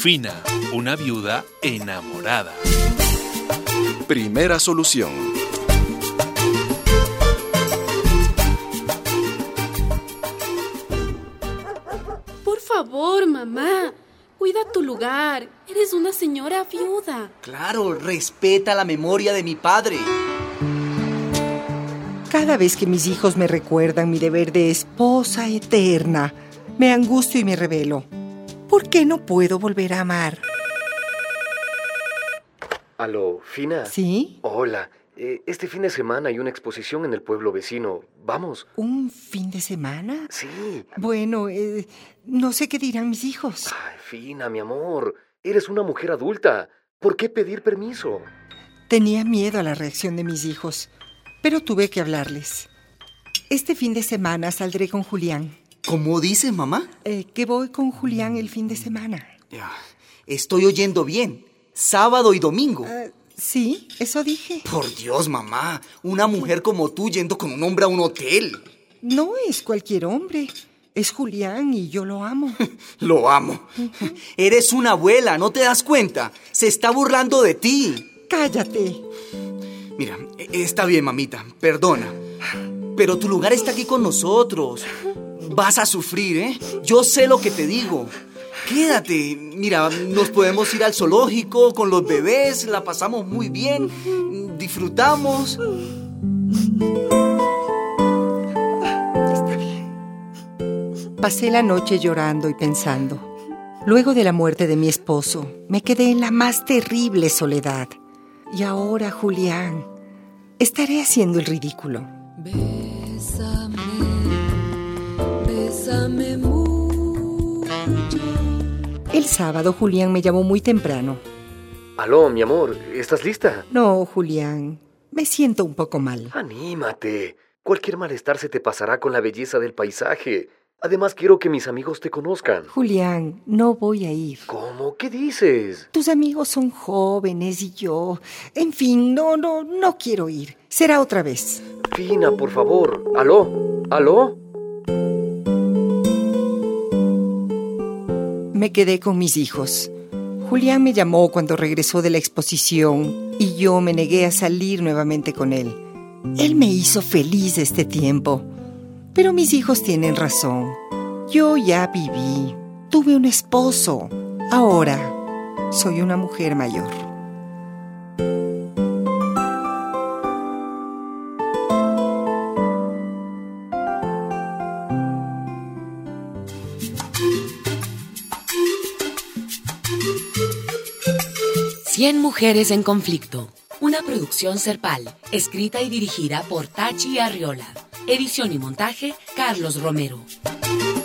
Fina, una viuda enamorada. Primera solución. Por favor, mamá, cuida tu lugar. Eres una señora viuda. Claro, respeta la memoria de mi padre. Cada vez que mis hijos me recuerdan mi deber de esposa eterna, me angustio y me rebelo. ¿Por qué no puedo volver a amar? Aló, Fina. ¿Sí? Hola. Este fin de semana hay una exposición en el pueblo vecino. ¿Vamos? ¿Un fin de semana? Sí. Bueno, no sé qué dirán mis hijos. Ay, Fina, mi amor. Eres una mujer adulta. ¿Por qué pedir permiso? Tenía miedo a la reacción de mis hijos, pero tuve que hablarles. Este fin de semana saldré con Julián. ¿Cómo dices, mamá? Que voy con Julián el fin de semana. Estoy oyendo bien. Sábado y domingo. Sí, eso dije. Por Dios, mamá. Una mujer como tú yendo con un hombre a un hotel. No es cualquier hombre. Es Julián y yo lo amo. Lo amo. Eres una abuela, ¿no te das cuenta? Se está burlando de ti. Cállate. Mira, está bien, mamita. Perdona. Pero tu lugar está aquí con nosotros. Vas a sufrir, ¿eh? Yo sé lo que te digo. Quédate. Mira, nos podemos ir al zoológico con los bebés. La pasamos muy bien. Disfrutamos. Está bien. Pasé la noche llorando y pensando. Luego de la muerte de mi esposo, me quedé en la más terrible soledad. Y ahora, Julián, estaré haciendo el ridículo. Bésame, bésame mucho. El sábado, Julián me llamó muy temprano. Aló, mi amor. ¿Estás lista? No, Julián, me siento un poco mal. Anímate. Cualquier malestar se te pasará con la belleza del paisaje. Además, quiero que mis amigos te conozcan. Julián, no voy a ir. ¿Cómo? ¿Qué dices? Tus amigos son jóvenes y yo... En fin, no quiero ir. Será otra vez. Fina, por favor. ¿Aló? ¿Aló? Me quedé con mis hijos. Julián me llamó cuando regresó de la exposición y yo me negué a salir nuevamente con él. Él me hizo feliz este tiempo. Pero mis hijos tienen razón. Yo ya viví. Tuve un esposo. Ahora soy una mujer mayor. Cien mujeres en conflicto. Una producción Serpal, escrita y dirigida por Tachi Arriola. Edición y montaje, Carlos Romero.